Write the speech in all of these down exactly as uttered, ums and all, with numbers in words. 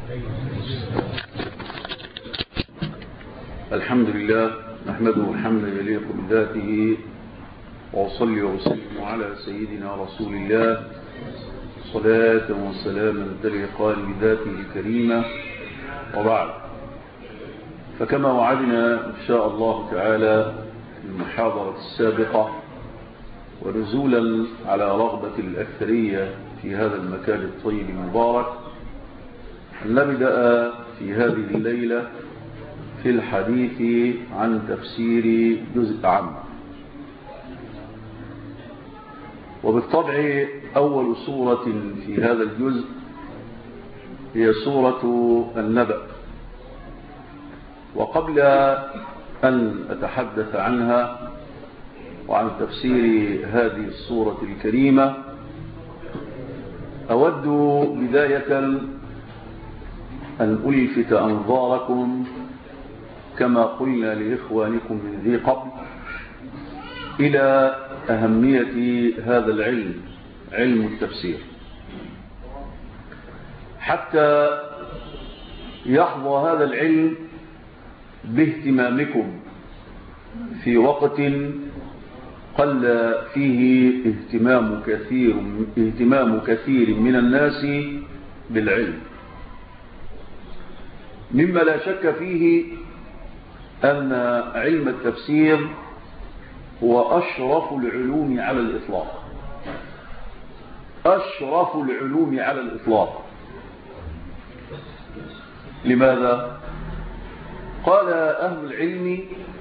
الحمد لله نحمده حمدا يليق بذاته، وأصلي وأسلم على سيدنا رسول الله صلاة وسلاما تليقان بذاته الكريمة. وبعد، فكما وعدنا إن شاء الله تعالى في المحاضرة السابقة، ونزولا على رغبة الأكثرية في هذا المكان الطيب المبارك، أن نبدأ في هذه الليلة في الحديث عن تفسير جزء عام. وبالطبع أول سورة في هذا الجزء هي سورة النبأ. وقبل أن أتحدث عنها وعن تفسير هذه السورة الكريمة، أود بداية أن ألفت أنظاركم كما قلنا لإخوانكم من ذي قبل إلى أهمية هذا العلم، علم التفسير، حتى يحظى هذا العلم باهتمامكم في وقت قل فيه اهتمام كثير اهتمام كثير من الناس بالعلم، مما لا شك فيه أن علم التفسير هو أشرف العلوم على الإطلاق. أشرف العلوم على الإطلاق. لماذا؟ قال أهل العلم: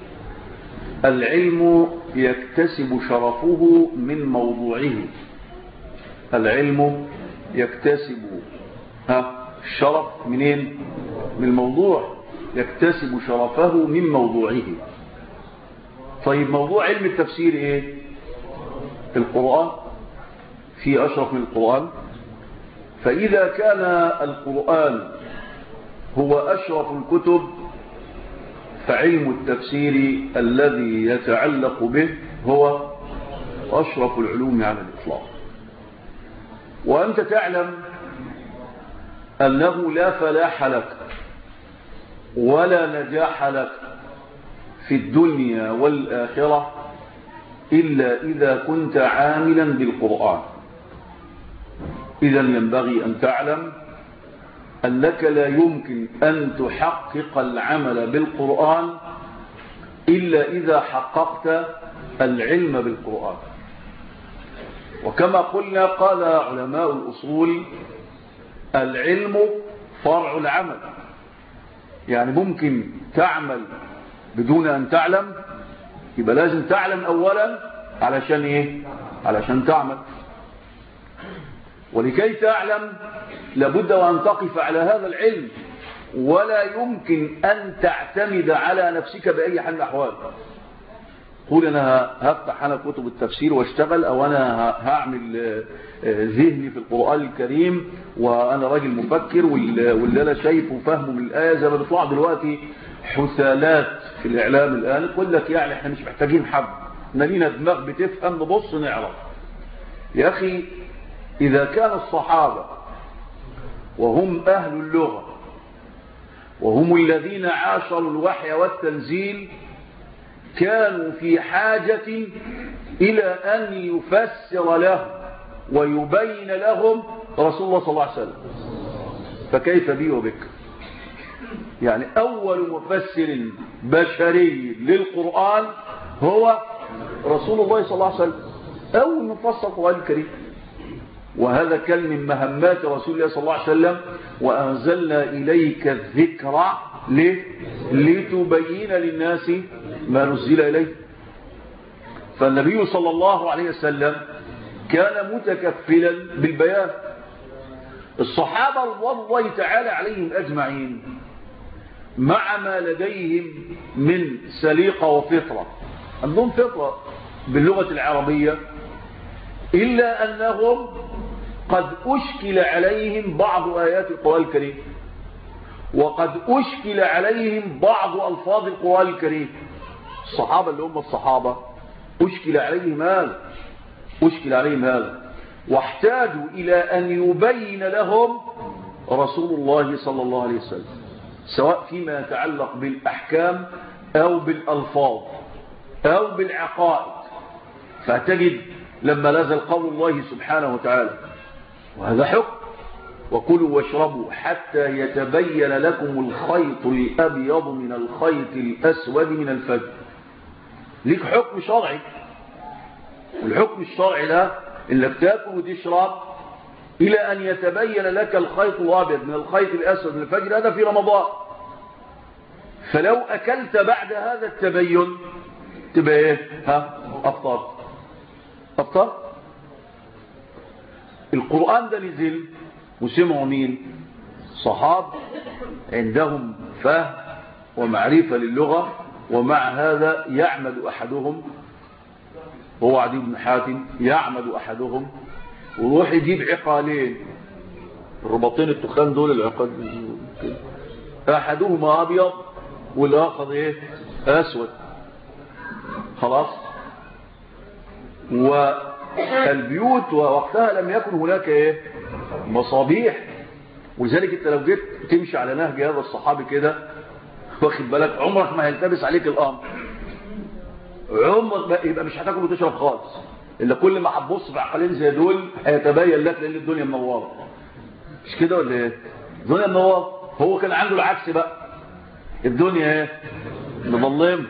العلم يكتسب شرفه من موضوعه. العلم يكتسب ها الشرف منين؟ من الموضوع، يكتسب شرفه من موضوعه. طيب، موضوع علم التفسير ايه؟ القرآن. في أشرف من القرآن؟ فإذا كان القرآن هو أشرف الكتب، فعلم التفسير الذي يتعلق به هو أشرف العلوم على الإطلاق. وأنت تعلم أنه لا فلاح لك ولا نجاح لك في الدنيا والآخرة إلا إذا كنت عاملا بالقرآن. إذا ينبغي أن تعلم أنك لا يمكن أن تحقق العمل بالقرآن إلا إذا حققت العلم بالقرآن. وكما قلنا، قال علماء الأصول: العلم فرع العمل. يعني ممكن تعمل بدون أن تعلم، يبقى لازم تعلم أولا علشان إيه؟ علشان تعمل. ولكي تعلم لابد وأن تقف على هذا العلم، ولا يمكن أن تعتمد على نفسك بأي حال من الأحوال. قول أنا هفتح أنا كتب التفسير واشتغل، أو أنا هعمل ذهني في القرآن الكريم وأنا راجل مفكر، واللي أنا شايفه وفهمه من الآية زي ما بيطلع دلوقتي حثالات في الإعلام الآن، يقول لك يعني احنا مش محتاجين حد، احنا لينا دماغ بتفهم، نبص نعرف. يا أخي، إذا كان الصحابة وهم أهل اللغة وهم الذين عاشروا الوحي والتنزيل كانوا في حاجة إلى أن يفسر لهم ويبين لهم رسول الله صلى الله عليه وسلم، فكيف بي وبك؟ يعني أول مفسر بشري للقرآن هو رسول الله صلى الله عليه وسلم، أول مفسر القرآن الكريم. وهذا كان من مهمات رسول الله صلى الله عليه وسلم: وأنزلنا إليك الذكر لتبين للناس ما نزل إليه. فالنبي صلى الله عليه وسلم كان متكفلا بالبيان. الصحابة رضوان الله تعالى عليهم أجمعين مع ما لديهم من سليقة وفطرة، عندهم فطرة باللغة العربية، إلا أنهم قد أشكل عليهم بعض آيات القرآن الكريم، وقد أشكل عليهم بعض ألفاظ القرآن الكريم. الصحابة اللي هم الصحابة أشكل عليهم هذا أشكل عليهم هذا واحتاجوا إلى أن يبين لهم رسول الله صلى الله عليه وسلم، سواء فيما يتعلق بالأحكام أو بالألفاظ أو بالعقائد. فتجد لما نزل قول الله سبحانه وتعالى وهذا حكم وكلوا واشربوا حتى يتبين لكم الخيط الأبيض من الخيط الأسود من الفجر، ليك حكم شرعي. والحكم الشرعي ده انك تاكل وتشرب الى ان يتبين لك الخيط الابيض من الخيط الاسود من الفجر، هذا في رمضان. فلو اكلت بعد هذا التبين تبقى ايه؟ ها افطرت. افطرت. القرآن ده نزل وسمعوا مين؟ صحاب عندهم فهم ومعرفة للغة، ومع هذا يعمد أحدهم، هو عدي بن حاتم، يعمد أحدهم ويروح يجيب عقالين، الرباطين التخان دول العقاد، أحدهما أبيض والآخر إيه؟ أسود. خلاص. والبيوت ووقتها لم يكن هناك إيه؟ مصابيح. ولذلك انت لو جيت تمشي على نهج هذا الصحابي كده واخد بالك عمرك ما هيلتبس عليك الامر، عمرك ما يبقى مش هتاكل وتشرب خالص الا كل ما هتبص في عقلين زي دول هيتبين لك لان الدنيا منوره. مش كده ولا ايه؟ الدنيا منوره. هو كان عنده العكس بقى، الدنيا ايه؟ مظلمه،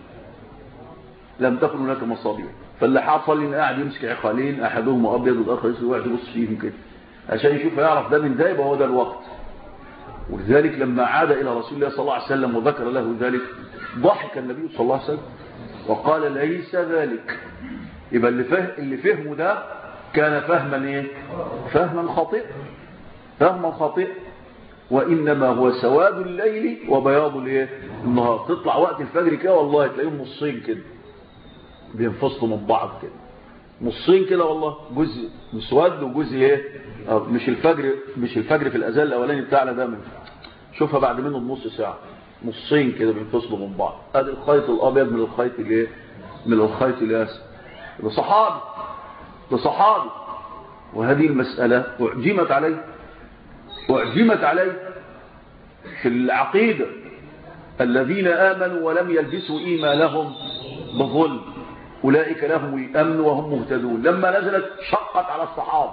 لم تكن هناك مصابيح. فاللي حصل ان قاعد يمسك عقالين احدهم ابيض والاخر اسود وقاعد يبص فيهم كده عشان يشوف يعرف ده من ده، يبقى هو ده الوقت. ولذلك لما عاد إلى رسول الله صلى الله عليه وسلم وذكر له ذلك ضحك النبي صلى الله عليه وسلم وقال ليس ذلك. يبقى اللي فهم اللي فهمه ده كان فهما ايه؟ فهما خاطئ، فهما خاطئ. وإنما هو سواد الليل وبياض الايه؟ النهار. تطلع وقت الفجر كده والله تلاقيهم نصين كده بينفصلوا من بعض كده، نصين كده والله، جزء مسود وجزء ايه؟ مش الفجر مش الفجر في الاذان الاولاني بتاعنا ده من شوفها بعد منه بنص ساعه، نصين كده بينفصلوا من بعض. ادي الخيط الابيض من الخيط الايه؟ من الخيط الاسود. ده صحابي، ده صحابي. وهذه المساله اعجمت عليه، اعجمت عليه في العقيده. الذين امنوا ولم يلبسوا ايمانهم بظلم أولئك لهم الأمن وهم مهتدون. لما نزلت شقت على الصحابة.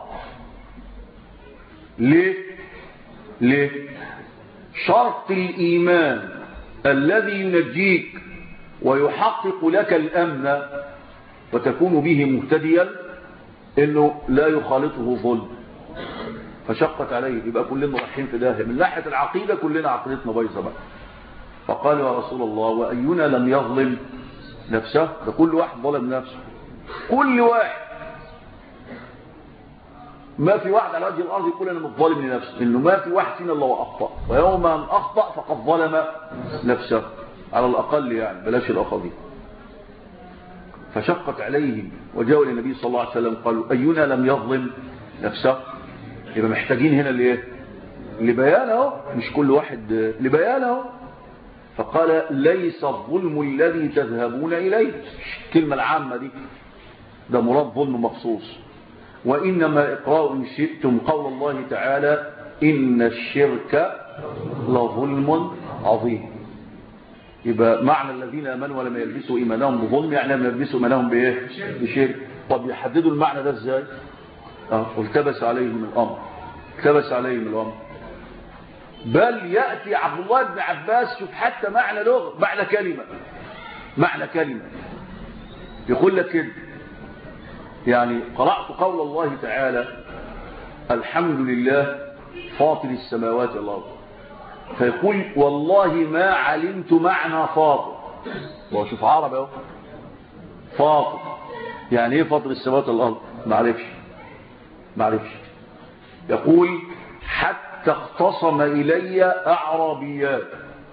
ليه؟ ليه؟ شرط الإيمان الذي ينجيك ويحقق لك الأمن وتكون به مهتديا إنه لا يخالطه ظلم. فشقت عليه. يبقى كلنا رايحين في داهية من ناحية العقيدة، كلنا عقيدتنا بايظة بقى. فقال يا رسول الله وأينا لم يظلم نفسه؟ ده كل واحد ظلم نفسه، كل واحد. ما في واحد على وجه الارض يقول انا متظالم لنفسه، انه ما في واحد فينا الا واخطا، ويوم ان اخطا فقد ظلم نفسه على الاقل، يعني بلاش الاخذين. فشقت عليهم وجاءوا الى النبي صلى الله عليه وسلم قالوا اينا لم يظلم نفسه؟ يبقى محتاجين هنا لايه؟ لبيانه، مش كل واحد لبيانه. فقال ليس الظلم الذي تذهبون إليه، الكلمة العامة دي ده مراد ظلم مخصوص. وإنما إقراء إن شئتم قول الله تعالى إن الشرك لظلم عظيم. يبقى معنى الذين آمنوا ولم يلبسوا إيمانهم بظلم يعني لم يلبسوا إيمانهم بإيه؟ بشرك. طب يحددوا المعنى ده إزاي؟ اه التبس عليهم الأمر، التبس عليهم الأمر. بل يأتي عبد الله بن عباس، شوف حتى معنى لغة، معنى كلمة، معنى كلمة يقول لك كده. يعني قرأت قول الله تعالى الحمد لله فاطر السماوات والأرض، فيقول والله ما علمت معنى فاطر. وشوف عربي اهو، فاطر يعني ايه فاطر السماوات والأرض؟ ما عرفش ما عرفش يقول حتى اختصم إلي أعرابيات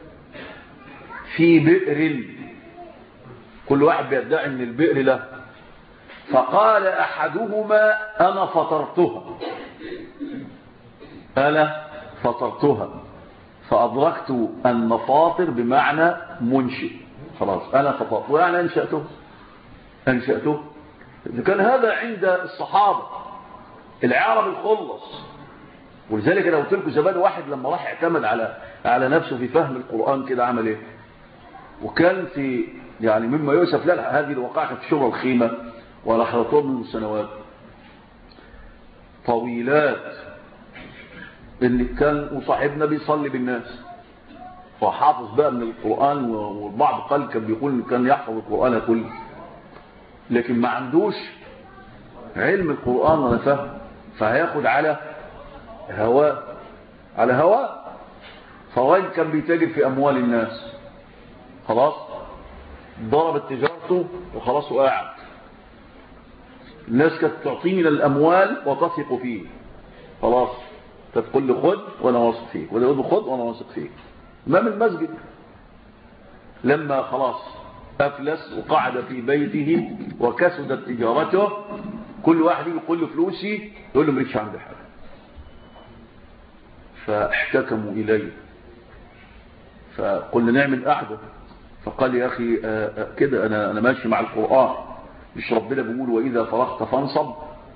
في بئر، كل واحد بيدعي من البئر له، فقال أحدهما أنا فطرتها، أنا فطرتها، فأدركت أن فاطر بمعنى منشئ. خلاص أنا فطرت ويعني أنشأته ولذلك انا قلت لكم زمان واحد لما راح اعتمد على على نفسه في فهم القرآن كده عمل ايه؟ وكان في يعني مما يؤسف لا هذه الوقائع في شبرا الخيمة ولا حرطان من السنوات طويلات، ان كان وصاحبنا بيصلي بالناس فحافظ بقى من القرآن، والبعض قال كان بيقول كان يحفظ القرآن كله، لكن ما عندوش علم القرآن ولا فهم، فهياخد على هواء على هواء. فراجل كان بيتاجر في أموال الناس، خلاص ضربت تجارته وخلاص وقاعد. الناس كانت تعطيه من الأموال وتثق فيه، خلاص تقول له خد وانا واثق فيك، ولا يقول له خد وانا واثق فيك. امام المسجد لما خلاص افلس وقعد في بيته وكسدت تجارته، كل واحد يقول له فلوسي، يقول له مالكش عندي حاجه. فاحتكموا اليه فقلنا نعمل قعده، فقال يا اخي كده انا انا ماشي مع القرآن، مش ربنا بيقول واذا فرغت فانصب؟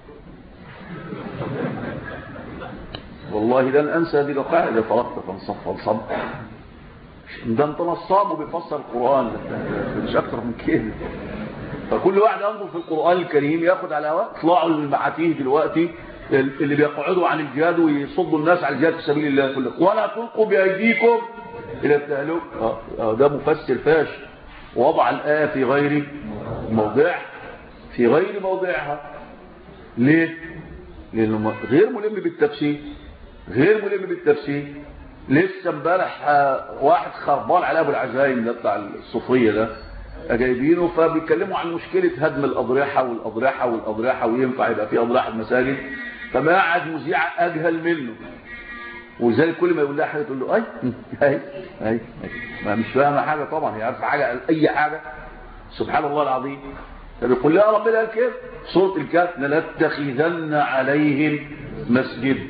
والله لن انسى هذه الوقائع، اذا فرغت فانصب فانصب. ده انت نصاب وبيفسر القرآن، مش اكتر من كده. فكل واحد ينظر في القرآن الكريم ياخد على هواء. اطلعوا المعاتيه دلوقتي اللي بيقعدوا عن الجهاد ويصدوا الناس على الجهاد في سبيل الله كله، ولا تلقوا بايديكم الى التهلكه. ده مفسر فاشل وضع الآية في غير موضعها، في غير موضعها. ليه؟ لأنه غير ملم بالتفسير، غير ملم بالتفسير. لسه امبارح واحد خربان على ابو العزايم ده بتاع الصوفيه ده جايبينه، فبيتكلموا عن مشكله هدم الاضرحه والاضرحه والاضرحه وينفع يبقى في اضرحه المساجد. فما قعد مذيع اجهل منه، ولذلك كل ما يقول لها حاجه تقول له اي اي اي ما مش فاهمه حاجه طبعا، هي عارفه حاجه اي حاجه. سبحان الله العظيم. فبيقول لها ربنا قال كده سوره الكهف لنتخذن عليهم مسجد.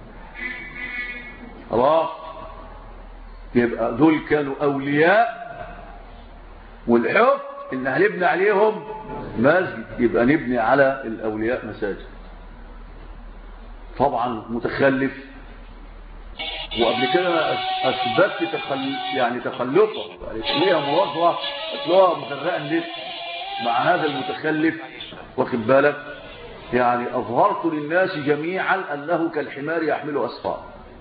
خلاص يبقى دول كانوا أولياء، والحكم إن هنبني عليهم مسجد، يبقى نبني على الأولياء مساجد. طبعا متخلف، وقبل كده أثبت تخل... يعني تخلفه، يعني ليها موظفة أتلوها مغرقة النت مع هذا المتخلف، واخد بالك؟ يعني أظهرت للناس جميعا أنه كالحمار يحمل أسفار،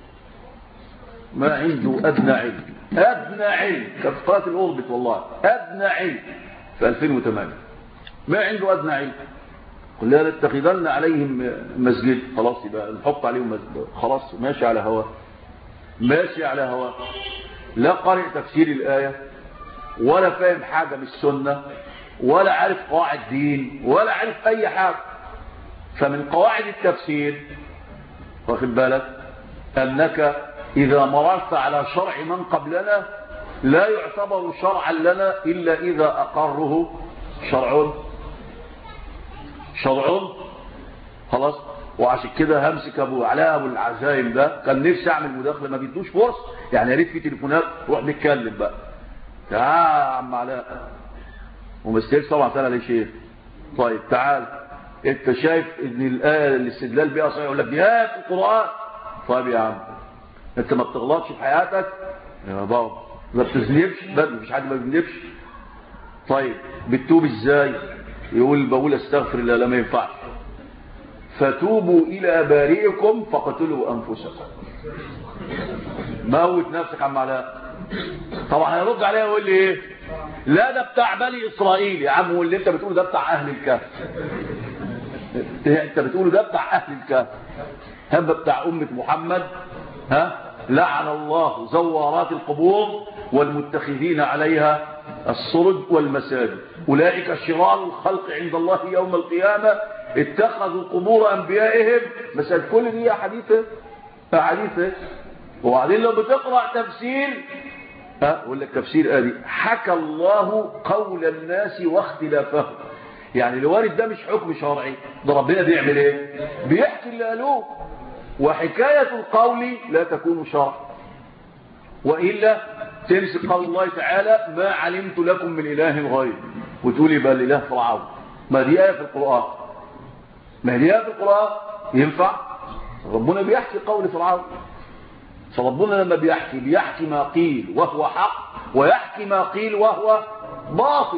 ما عنده أدنى علم، أدنى علم كفرات الأوربت والله، أدنى علم في ألفين وثمانية ما عنده أدنى علم. قل لا نتخذن عليهم مسجد، خلاص يبقى نحط عليهم مسجد، خلاص ماشي على هواه، ماشي على هواه، لا قارئ تفسير الآية ولا فاهم حاجة من السنة ولا عارف قواعد دين ولا عارف أي حاجة. فمن قواعد التفسير واخد بالك أنك إذا مررت على شرع من قبلنا لا يعتبر شرعا لنا إلا إذا أقره شرع شرع خلاص. وعشان كده همسك أبو علاء أبو العزايم ده، كان نفسي أعمل مداخلة ما بيدوش فرص، يعني يا ريت في تليفونات روح نتكلم بقى. تعال يا عم علاء، ومستير طبعا تعالى ليه شيخ. طيب تعال، انت شايف ان الآية الاستدلال بيها صحيح؟ يقول لك دي آية في القرآن. طيب يا عم انت ما بتغلطش في حياتك يا بابا، ما بتذنبش، بدل مفيش حد ما بيذنبش. طيب بتتوب ازاي؟ يقول بقول استغفر الله، لا ما ينفعش. فتوبوا الى بارئكم فقتلوا انفسكم. موت نفسك عم علاء. طبعا هيرد عليها ويقول لي ايه؟ لا ده بتاع بني اسرائيل يا عم، واللي انت بتقوله ده بتاع اهل الكهف. انت بتقوله ده بتاع اهل الكهف، هم بتاع امه محمد. ها لعن الله زوارات القبور والمتخذين عليها الصرج والمساجد، اولئك شرار الخلق عند الله يوم القيامه اتخذوا قبور انبيائهم مساجد. كل دي حديثه حديثه. وبعدين لو بتقرا تفسير ها يقول لك تفسير ادي حكى الله قول الناس واختلافهم، يعني الوارد ده مش حكم شرعي، ده ربنا بيعمل ايه؟ بيحكي اللي قالوه. وحكاية القول لا تكون شرع، وإلا تمسك قول الله تعالى ما علمت لكم من إله غير وتقولي بل إله فرعون. ما دي آية في القرآن، ما دي آية في القرآن ينفع؟ ربنا بيحكي قول فرعون، فربنا لما بيحكي بيحكي ما قيل وهو حق، ويحكي ما قيل وهو باطل.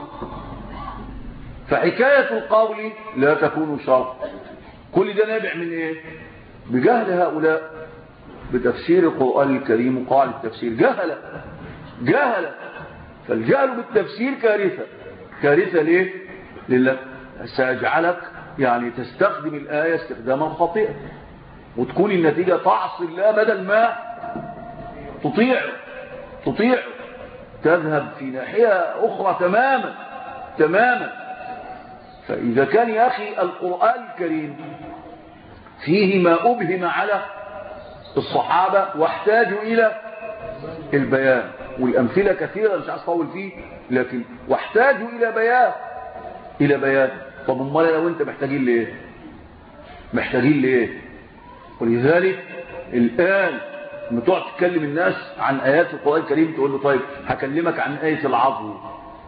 فحكاية القول لا تكون شرط. كل ده نابع من ايه؟ بجهل هؤلاء بتفسير القرآن الكريم وقال التفسير. جهل جهل فالجهل بالتفسير كارثة. كارثة ليه؟ لله سيجعلك يعني تستخدم الآية استخداما خاطئا، وتكون النتيجة تعصي الله بدل ما تطيع تطيع تذهب في ناحية أخرى تماما تماما. فإذا كان يا أخي القرآن الكريم فيه ما أبهم على الصحابة واحتاجوا إلى البيان، والأمثلة كثيرة مش عايز أطول فيه، لكن واحتاجوا إلى بيان إلى بيان. طب امال لو أنت محتاجين ليه؟ محتاجين ليه؟ ولذلك الآن لما تقعد تكلم الناس عن آيات القرآن الكريم تقول له طيب هكلمك عن آية العظم،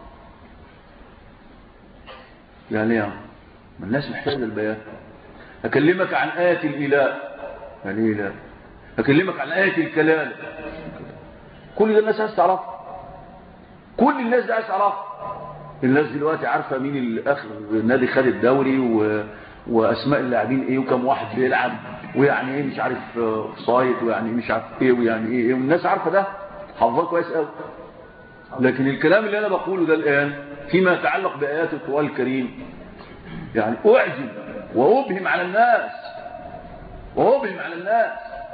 يعني ايه؟ ما الناس محتاجة البيان. هكلمك عن آية الإله، يعني ايه لا؟ هكلمك عن آية الكلام. كل ده الناس عايز تعرفها، كل الناس ده عايز تعرفها. الناس دلوقتي عارفة مين الآخر نادي خد الدوري و... وأسماء اللاعبين ايه وكم واحد بيلعب ويعني ايه مش عارف صايد ويعني ايه مش عارف ايه ويعني ايه، والناس عارفة ده حافظاه كويس قوي. لكن الكلام اللي انا بقوله ده الآن فيما يتعلق بآيات القرآن الكريم يعني أعجب وأبهم على الناس وأبهم على الناس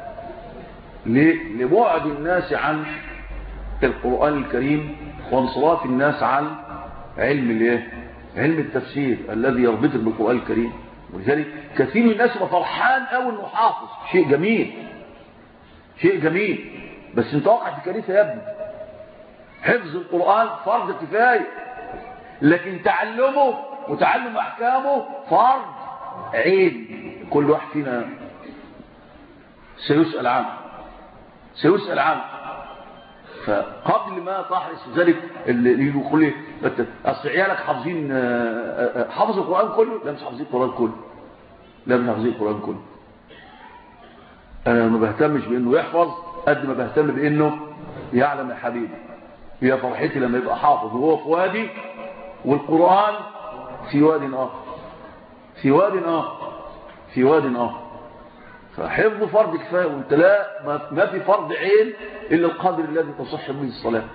ليه؟ لبعد الناس عن القرآن الكريم وانصراف الناس عن علم الايه؟ علم التفسير الذي يربطك بالقرآن الكريم. ولذلك كثير من الناس يبقى فرحان قوي انه حافظ، شيء جميل شيء جميل، بس انت واقع في كارثه يا ابني. حفظ القرآن فرض كفايه، لكن تعلمه وتعلم احكامه فرض عين. كل واحد فينا سيسأل عنه سيسأل عنه. فقبل ما تحرص ذلك اللي يقول لي اصل عيالك حافظين حافظ القرآن كله؟ لا مش حافظين القرآن كله، لا مش حافظين القرآن كله. انا ما بهتمش بانه يحفظ قد ما بهتم بانه يعلم يا حبيبي. هي فرحتي لما يبقى حافظ وهو في وادي والقرآن في واد آخر في واد آخر في واد آخر. فحفظ فرض كفاية، وانت لا ما في فرض عين إلا القدر الذي تصح به الصلاة.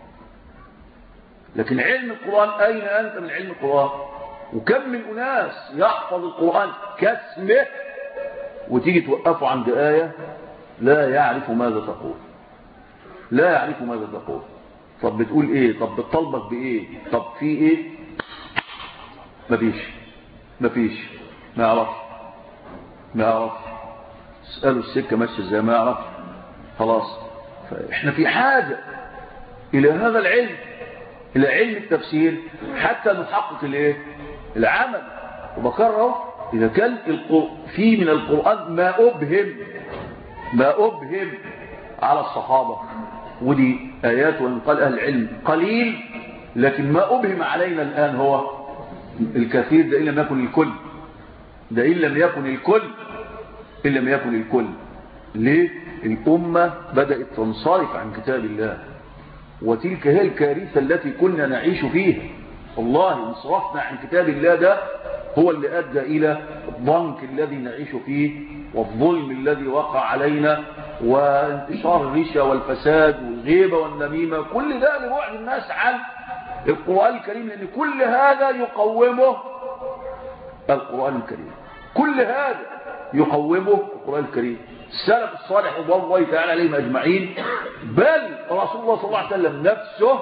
لكن علم القرآن أين أنت من علم القرآن؟ وكم من أناس يحفظ القرآن كاسمه وتيجي توقفه عند آية لا يعرف ماذا تقول لا يعرف ماذا تقول. طب بتقول ايه؟ طب بتطلبك بايه؟ طب في ايه؟ مفيش مفيش ما يعرفش ما يعرفش اسأله السكة ماشية ازاي ما يعرفش. خلاص. فاحنا في حاجة الى هذا العلم، الى علم التفسير حتى نحقق الايه؟ العمل. وبكرره اذا كان في من القرآن ما أبهم ما أبهم على الصحابة، ودي آيات وإن قال أهل العلم قليل، لكن ما أبهم علينا الآن هو الكثير. ده إن لم يكن الكل ده إن لم يكن الكل إن لم يكن الكل. ليه؟ الأمة بدأت تنصرف عن كتاب الله، وتلك هي الكارثة التي كنا نعيش فيها. والله انصرفنا عن كتاب الله ده هو اللي أدى إلى الضنك الذي نعيش فيه والظلم الذي وقع علينا وانتشار الرشا والفساد والغيبة والنميمة. كل ده لبعد الناس عن القرآن الكريم، لأن كل هذا يقومه القرآن الكريم كل هذا يقومه القرآن الكريم. السلف الصالح رضوان الله تعالى عليهم أجمعين، بل رسول الله صلى الله عليه وسلم نفسه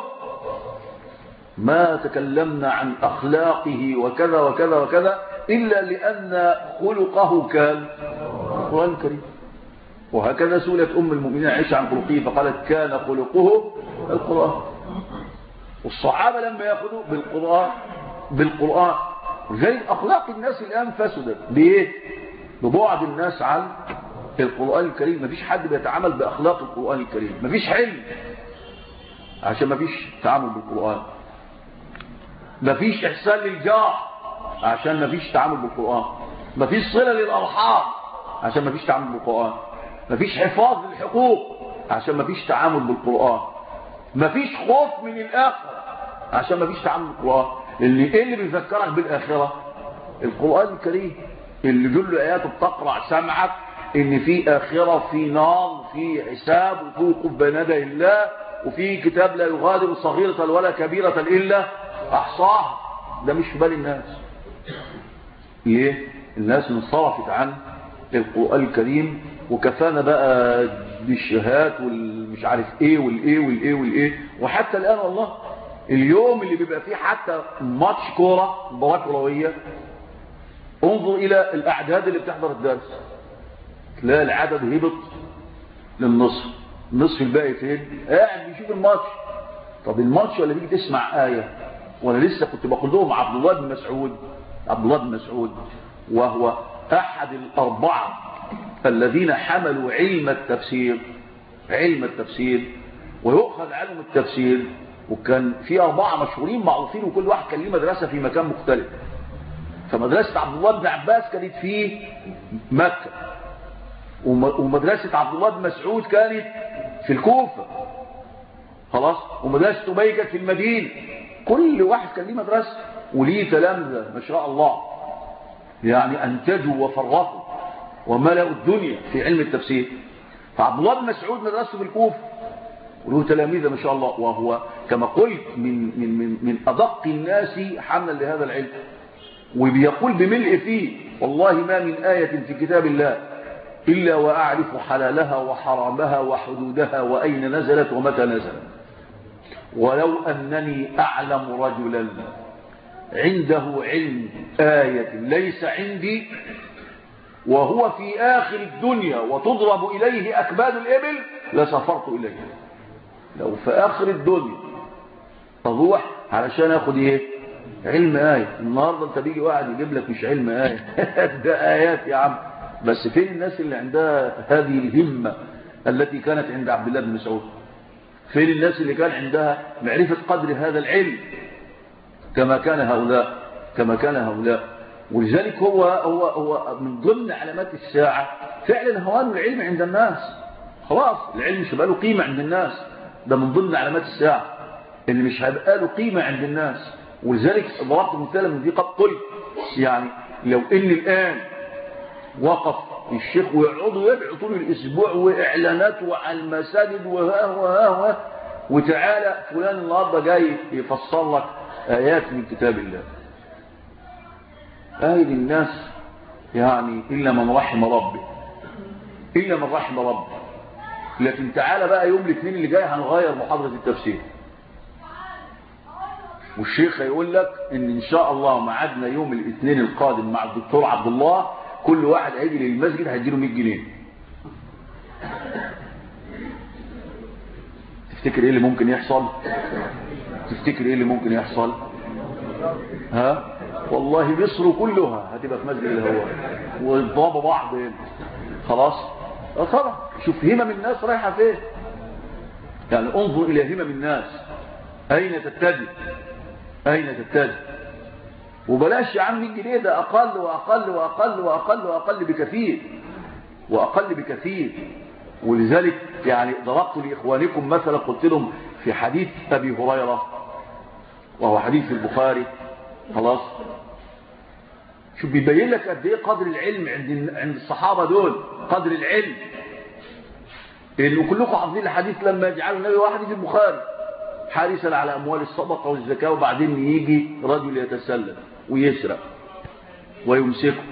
ما تكلمنا عن أخلاقه وكذا وكذا وكذا إلا لأن خلقه كان القرآن الكريم. وهكذا سئلت أم المؤمنين عائشة عن خلقه فقالت كان خلقه القرآن. والصحابة لما يأخذوا بالقرآن بالقرآن زي أخلاق الناس الآن فسدت بإيه؟ ببعد الناس عن القرآن الكريم. مفيش حد بيتعامل بأخلاق القرآن الكريم، مفيش حلم عشان مفيش تعامل بالقرآن، مفيش إحسان للجار عشان مفيش تعامل بالقرآن، مفيش صلة للأرحام عشان ما فيش تعامل بالقرآن، ما فيش حفاظ للحقوق عشان ما فيش تعامل بالقرآن، ما فيش خوف من الآخرة عشان ما فيش تعامل بالقرآن. اللي ايه اللي بيذكرك بالآخرة؟ القرآن الكريم اللي جل آياته بتقرع سمعك ان في آخرة، في نار، في حساب، وفي وقوف بين يدي الله، وفي كتاب لا يغادر صغيرة ولا كبيرة إلا أحصاها. ده مش في بال الناس. ليه؟ الناس انصرفت عن القرآن الكريم، وكفانا بقى بالشهات والمش عارف ايه والايه والايه والايه. وحتى الآن والله اليوم اللي بيبقى فيه حتى ماتش كورة مباراة كروية، انظر إلى الأعداد اللي بتحضر الدرس، تلاقي العدد هبط للنصف، النصف الباقي فين؟ قاعد بيشوف الماتش. طب الماتش ولا بيجي تسمع آية؟ ولا لسه كنت بقول لهم عبد الله بن مسعود، عبد الله بن مسعود وهو أحد الأربعة الذين حملوا علم التفسير، علم التفسير ويؤخذ عنهم التفسير، وكان في أربعة مشهورين معروفين وكل واحد كان له مدرسة في مكان مختلف. فمدرسة عبد الله بن عباس كانت في مكة، ومدرسة عبد الله بن مسعود كانت في الكوفة، خلاص، ومدرسة أبي كانت في المدينة. كل واحد كان له مدرسة وليه تلامذة ما شاء الله، يعني أنتجوا وفرقوا وملأوا الدنيا في علم التفسير. فعبد الله بن مسعود مدرسته في الكوفة وله تلاميذ ما شاء الله، وهو كما قلت من من من من أدق الناس حملا لهذا العلم، وبيقول بملء فيه: والله ما من آية في كتاب الله إلا وأعرف حلالها وحرامها وحدودها وأين نزلت ومتى نزلت، ولو أنني أعلم رجلا عنده علم آية ليس عندي وهو في آخر الدنيا وتضرب إليه أكباد الإبل لسافرت إليه. لو في آخر الدنيا تروح علشان أخذ إيه؟ علم آية. النهاردة أنت بيجي واحد يجيب لك مش علم آية ده آيات يا عم. بس فين الناس اللي عندها هذه الهمة التي كانت عند عبد الله بن مسعود؟ فين الناس اللي كان عندها معرفة قدر هذا العلم كما كان هؤلاء كما كان هؤلاء ولذلك هو هو هو من ضمن علامات الساعة فعلا هوان العلم عند الناس. خلاص العلم مش هيبقى له قيمة عند الناس، ده من ضمن علامات الساعة اللي مش هيبقى له قيمة عند الناس. ولذلك ضربت مثالا من دي قد قلت، يعني لو ان الآن وقف الشيخ ويقعدوا يدعوا طول الاسبوع واعلانات وعلى المساجد وها وها وها وتعالى فلان النهارده جاي يفسر لك ايات من كتاب الله، اهل الناس يعني الا من رحم ربي الا من رحم ربي. لكن تعالى بقى يوم الاثنين اللي جاي هنغير محاضرة التفسير، والشيخ هيقول لك ان ان شاء الله ميعادنا يوم الاثنين القادم مع الدكتور عبد الله، كل واحد هيجي للمسجد هيديله مية جنيه. تفتكر ايه اللي ممكن يحصل؟ تفتكر ايه اللي ممكن يحصل؟ ها والله مصر كلها هتبقى في مسجد الهواء ويضربوا بعض هنا. خلاص طبعا شوف همم الناس رايحه فين. يعني انظر الى همم الناس اين تتجه اين تتجه. وبلاش يا عم مية جنيه، ده اقل واقل واقل واقل واقل بكثير واقل بكثير. ولذلك يعني ضربت لاخوانكم مثلا قلت لهم في حديث ابي هريره وهو حديث في البخاري، خلاص شوف بيبين لك قد ايه قدر العلم عند عند الصحابه دول، قدر العلم اللي كلكم حافظين الحديث لما يجعل النبي واحد في البخاري حارسا على اموال الصدقه والزكاه، وبعدين يجي رجل يتسلل ويسرق ويمسكه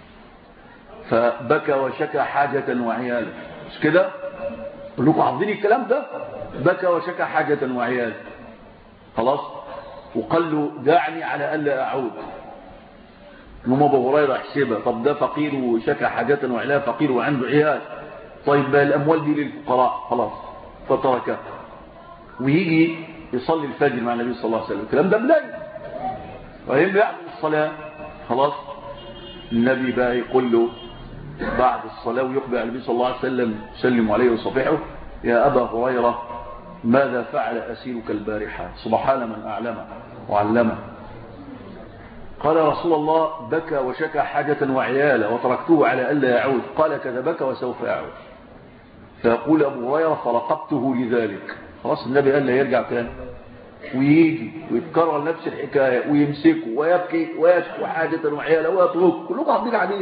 فبكى وشكى حاجه وعياله، مش كده؟ كلكم حافظين الكلام ده، بكى وشكى حاجه وعياله، خلاص، وقال له دعني على الا اعود. نوم ابو هريره يحسبها، طب ده فقير وشكى حاجه وعياله، فقير وعنده عيال، طيب الاموال دي للفقراء، خلاص فتركها ويجي يصلي الفجر مع النبي صلى الله عليه وسلم. الكلام ده بلاي وهم يعمل الصلاه، خلاص النبي بقى يقول له بعد الصلاه ويقبل النبي صلى الله عليه وسلم يسلم عليه وصفحه: يا ابا هريره ماذا فعل اسيرك البارحه؟ سبحان من اعلمه وعلمه. قال يا رسول الله بكى وشكى حاجة وعيالا وتركته على ألا يعود. قال كذبك وسوف يعود. فيقول أبو هريرة فرقبته لذلك. خلاص النبي قال له يرجع تاني ويجي ويتكرر نفس الحكاية ويمسكه ويبكي ويشكو حاجة وعيالا ويتركه كلهم عاملين عليه.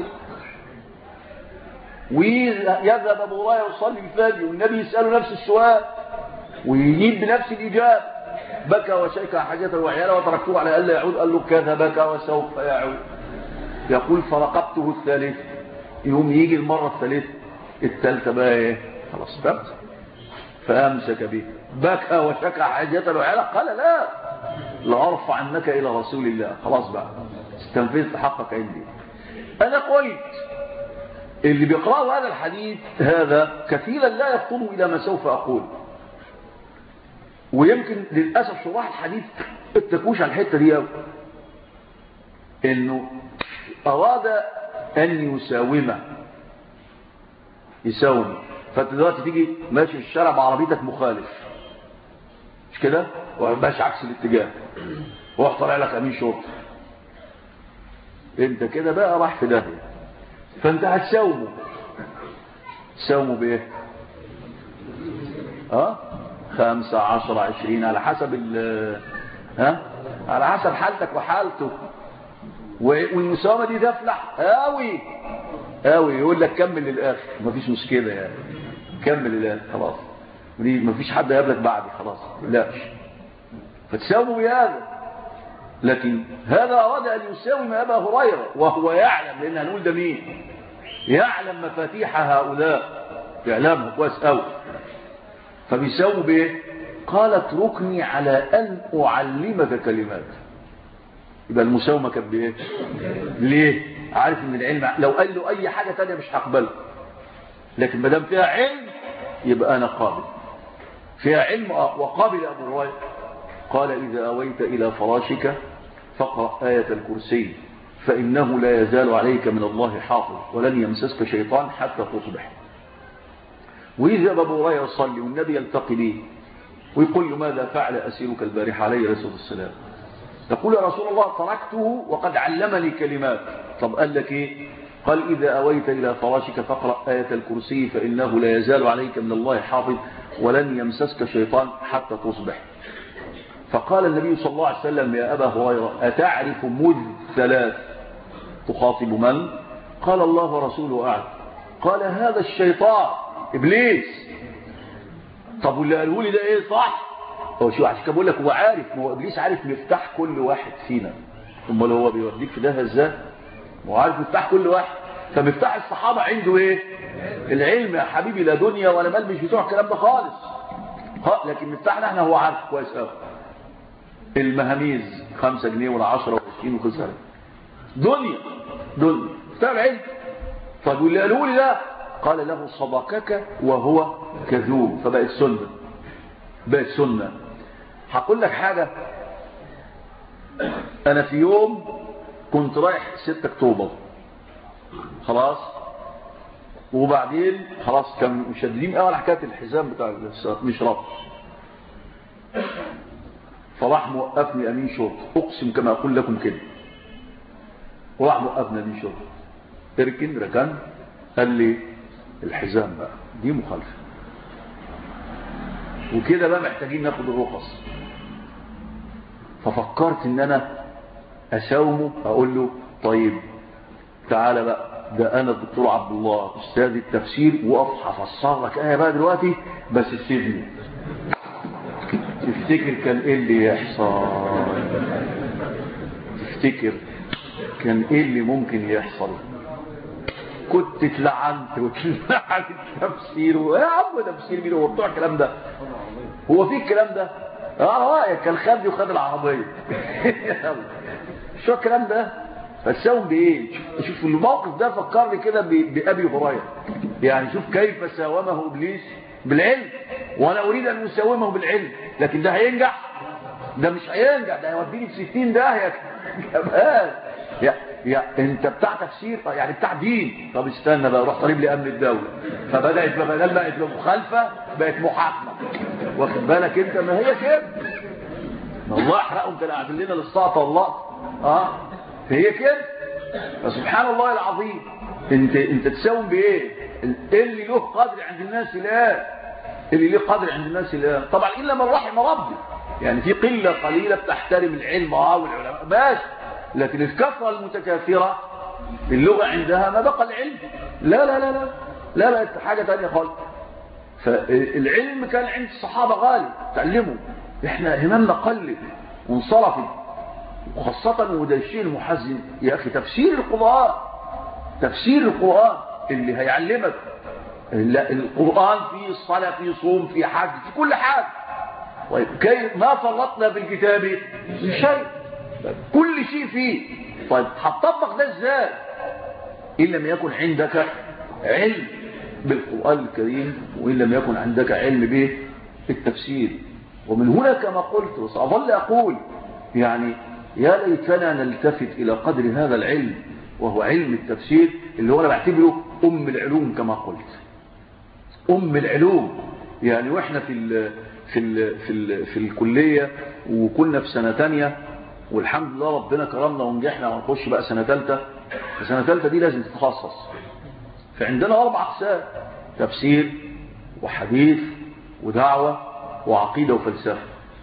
ويذهب أبو هريرة يصلي الفجر والنبي يسأله نفس السؤال ويجيب بنفس الإجابة بكى وشكى حاجة وعيالا وتركته على ألا يعود. قال له كذبك وسوف يعود. يقول فرقبته الثالث. يوم يجي المرة الثالثة الثالثة بقى ايه خلاص فهمت فأمسك به بكى وشكى حاجة وعيالا. قال لا لأرفع عنك إلى رسول الله. خلاص بقى استنفذت حقك عندي. أنا قلت اللي بيقرأوا هذا الحديث هذا كثيرا لا يفطنوا إلى ما سوف أقول. ويمكن للأسف شراح الحديث اتكوش على الحتة دي أوي. إنه أراد أن يساومه يساوم. فأنت دلوقتي تيجي ماشي في الشارع بعربيتك مخالف مش كده وماشي عكس الاتجاه وراح طالع لك أمين شرطة انت كده بقى راح في داهية. فانت هتساومه. تساومه بايه اه خمسة عشر عشرين على حسب ال ها على حسب حالتك وحالته. والمساومة دي تفلح قوي قوي. يقول لك كمل للآخر مفيش مشكلة يعني كمل للآخر خلاص دي مفيش حد يقابلك بعدي خلاص لا. فتساومه بهذا. لكن هذا أراد أن يساوم أبا هريرة وهو يعلم لأن هنقول ده مين يعلم مفاتيح هؤلاء يعلمه كويس قوي. فبيساوم بايه قال اتركني على أن أعلمك كلمات. يبقى المساومة كانت بايه ليه عارف ان العلم لو قال له اي حاجة تانية مش هقبله. لكن ما دام فيها علم يبقى انا قابل فيها علم. وقابل ابو هريرة قال اذا اويت الى فراشك فاقرأ آية الكرسي فانه لا يزال عليك من الله حافظ ولن يمسسك شيطان حتى تصبح. ويذهب ابو هريرة يصلي والنبي يلتقي به ويقول له ماذا فعل اسيرك البارحة عليه الصلاة والسلام. يقول يا رسول الله تركته وقد علمني كلمات. طب قال لك ايه قال اذا اويت الى فراشك فاقرأ آية الكرسي فانه لا يزال عليك من الله حافظ ولن يمسسك شيطان حتى تصبح. فقال النبي صلى الله عليه وسلم يا ابا هريرة اتعرف مذ ثلاث تخاطب من قال الله ورسوله اعلم. قال هذا الشيطان ابليس. طب واللي قاله لي ده ايه صح هو شو عشان كده بقول لك هو عارف. ما هو ابليس عارف مفتاح كل واحد فينا. امال هو بيوديك في ده ازاي هو عارف مفتاح كل واحد. فمفتاح الصحابه عنده ايه العلم يا حبيبي لا دنيا ولا مال مش بتوع الكلام ده خالص. لكن مفتاحنا احنا هو عارف كويس قوي. المهاميز خمسة جنيه ولا عشرة وعشرين وكل سنه دنيا دنيا مفتاح العلم. فقول لي قالوا لي ده قال له صدقك وهو كذوب. فبقت سنه بقت سنه. هقول لك حاجة. أنا في يوم كنت رايح ستة أكتوبر خلاص وبعدين خلاص كان مشددين أول حكاية الحزام بتاع مش ربط. فراح موقفني أمين شرطة أقسم كما أقول لكم كده. وراح موقفني أمين شرطة اركن ركن قال لي الحزام بقى دي مخالفة وكده بقى محتاجين ناخد الرخص. ففكرت ان انا اساومه اقول له طيب تعالى بقى ده انا الدكتور عبد الله استاذ التفسير واقف هفسر لك ايه بقى دلوقتي بس سيبني. تفتكر كان ايه اللي يحصل تفتكر كان ايه اللي ممكن يحصل كنت اتلعنت واتلعنت التفسير. يا عم تفسير مين هو بتوع الكلام ده هو في الكلام ده اه رايك كان خد وخد العربيه شو الكلام ده. فالساوم بايه شوف الموقف ده فكرني كده بابي هريره يعني شوف كيف ساومه ابليس بالعلم وانا اريد ان اساومه بالعلم. لكن ده هينجح ده مش هينجح ده هيوديني في ستين داهيه كمان. يا يا انت بتاع تفسير يعني بتاع دين. طب استنى بقى روح طالب لي امن الدوله. فبدات بدل بقت مخالفه بقت محاكمه واخد بالك انت. ما هي كده الله يحرقهم كانوا قاعدين لنا للساعه والله اه هي كده. فسبحان الله العظيم، انت انت تساوم بايه؟ اللي له قدر عند الناس لا، اللي له قدر عند الناس لا. طبعا الا من رحم ربي، يعني في قله قليله بتحترم العلم اه والعلماء بس، لكن الكثره المتكاثره اللغه عندها ما بقى العلم. لا لا لا لا لا لا حاجه ثانيه خالص. فالعلم كان عند الصحابه غالي، تعلموا. احنا هممنا قلت وانصرفت، وخاصه وده الشيء المحزن يا اخي، تفسير القران، تفسير القران اللي هيعلمك القرآن في الصلاة في صوم في حج في كل حاجة. طيب كيف ما فرطنا في الكتاب من شيء، كل شيء فيه. طيب هتطبق ده ازاي إن لم يكن عندك علم بالقرآن الكريم، وإن لم يكن عندك علم به التفسير؟ ومن هنا كما قلت وسأظل أقول يعني يا ليتنا نلتفت إلى قدر هذا العلم، وهو علم التفسير اللي هو أنا بعتبره أم العلوم كما قلت، أم العلوم. يعني وإحنا في ال في ال في ال في الكلية وكنا في سنة تانية، والحمد لله ربنا كرمنا ونجحنا ونخش بقى سنة ثالثة. سنة ثالثة دي لازم تتخصص، فعندنا أربع أقسام: تفسير وحديث ودعوة وعقيدة وفلسفة.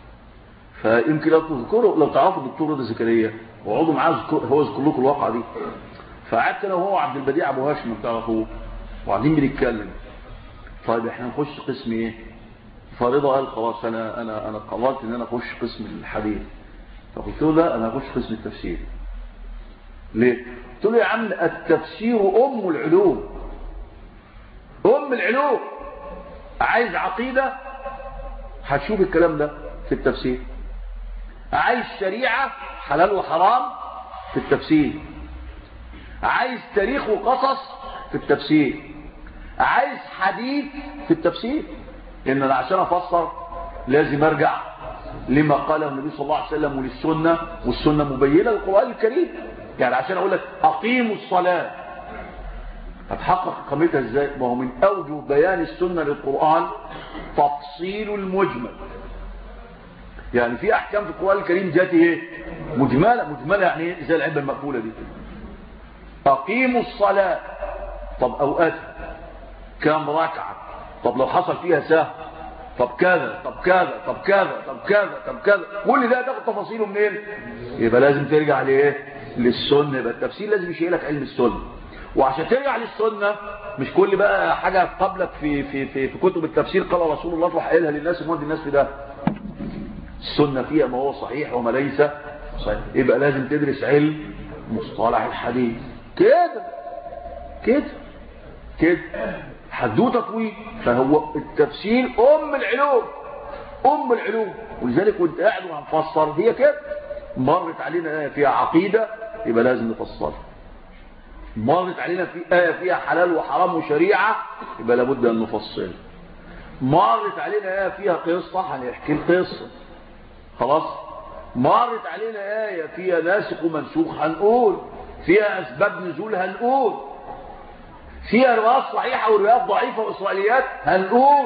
فيمكن لو تذكروا لو تعرفوا الدكتور رضا زكريا وقعدوا معاه هو يذكر لكم الواقعة دي. فقعدت انا وهو عبد البديع ابو هاشم بتعرفوه وقاعدين بنتكلم، طيب احنا نخش قسم ايه؟ فرضا قال خلاص انا انا انا قررت ان انا اخش قسم الحديث. فقلت له لا انا اخش قسم التفسير. ليه؟ قلت له يا عم التفسير ام العلوم، ام العلوم. عايز عقيده هتشوف الكلام ده في التفسير، عايز شريعه حلال وحرام في التفسير، عايز تاريخ وقصص في التفسير، عايز حديث في التفسير. لأن أنا عشان أفسر لازم أرجع لما قاله النبي صلى الله عليه وسلم وللسنة، والسنة مبينة للقرآن الكريم. يعني عشان أقول لك أقيموا الصلاة هتحقق قيمتها إزاي؟ ما هو من أوجه بيان السنة للقرآن تفصيل المجمل. يعني في أحكام في القرآن الكريم جات إيه؟ مجملة. مجملة يعني إيه؟ زي العلبة المقبولة دي. أقيموا الصلاة، طب أوقاتها كم ركعة؟ طب لو حصل فيها سهو، طب كذا طب كذا طب كذا طب كذا طب كذا، كل ده تاخد تفاصيله منين؟ يبقى لازم ترجع لايه؟ للسنة. يبقى التفسير لازم يشيلك علم السنة. وعشان ترجع للسنة مش كل بقى حاجة قبلك في في في, في كتب التفسير قال رسول الله تروح قايلها للناس ومودي الناس في ده. السنة فيها ما هو صحيح وما ليس صحيح. يبقى لازم تدرس علم مصطلح الحديث كده كده كده حدوته طويل. فهو التفسير ام العلوم، ام العلوم. ولذلك وانت قاعد وهنفسر هي كده. مرت علينا ايه فيها عقيده يبقى لازم نفسرها، مرت علينا في ايه فيها حلال وحرام وشريعه يبقى لابد ان نفصلها، مرت علينا ايه فيها قصه هنحكي القصه خلاص، مرت علينا ايه فيها ناسخ ومنسوخ هنقول، فيها اسباب نزول هنقول، فيها روايات صحيحه وروايات ضعيفه واسرائيليات هنقول.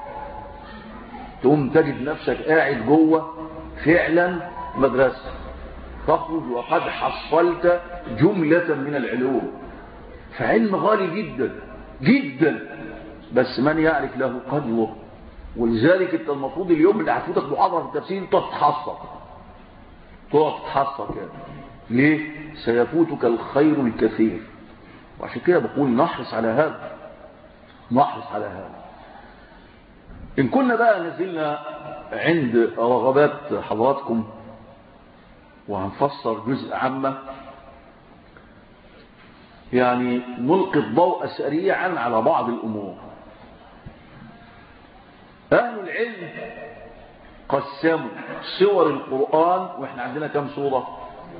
تقوم تجد نفسك قاعد جوه فعلا مدرسه، تخرج وقد حصلت جمله من العلوم. فعلم غالي جدا جدا، بس من يعرف له قدره. ولذلك انت المفروض اليوم اللي هتفوتك محاضره في التفسير تقعد تتحصر، تقعد تتحصر كده. ليه؟ سيفوتك الخير الكثير. وعشان كده بقول نحرص على هذا، نحرص على هذا. إن كنا بقى نزلنا عند رغبات حضراتكم وهنفسر جزء عامة، يعني نلقي الضوء سريعا على بعض الأمور. أهل العلم قسموا سور القرآن، وإحنا عندنا كم سورة؟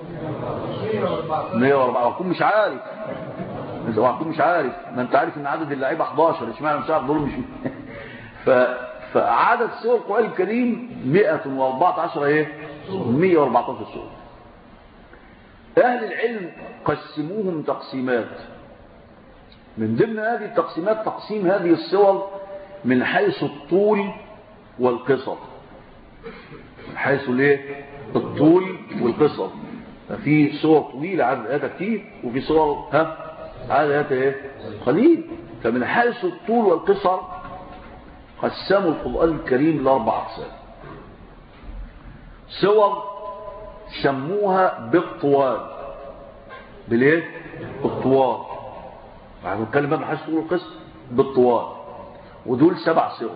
مئة وأربعة. وأكون مش عارف انت وأكون مش عارف ما انت عارف ان عدد اللعيبه حداشر، اشمعنى مش عارف دول مش ف... فعدد سور القرآن الكريم مئة وأربعة عشر ايه؟ مئة وأربعة عشر سورة. اهل العلم قسموهم تقسيمات. من ضمن هذه التقسيمات تقسيم هذه السور من حيث الطول والقصر. من حيث الايه؟ الطول والقصر. في صور طويلة عدد آياتها كتير، وفي صور ها عدد آياتها ايه قليل. فمن حيث الطول والقصر قسموا القرآن الكريم لأربع أقسام. صور سموها بالطوال، بالايه بالطوال، يعني نتكلم بقى من حيث الطول والقصر بالطوال، ودول سبع صور.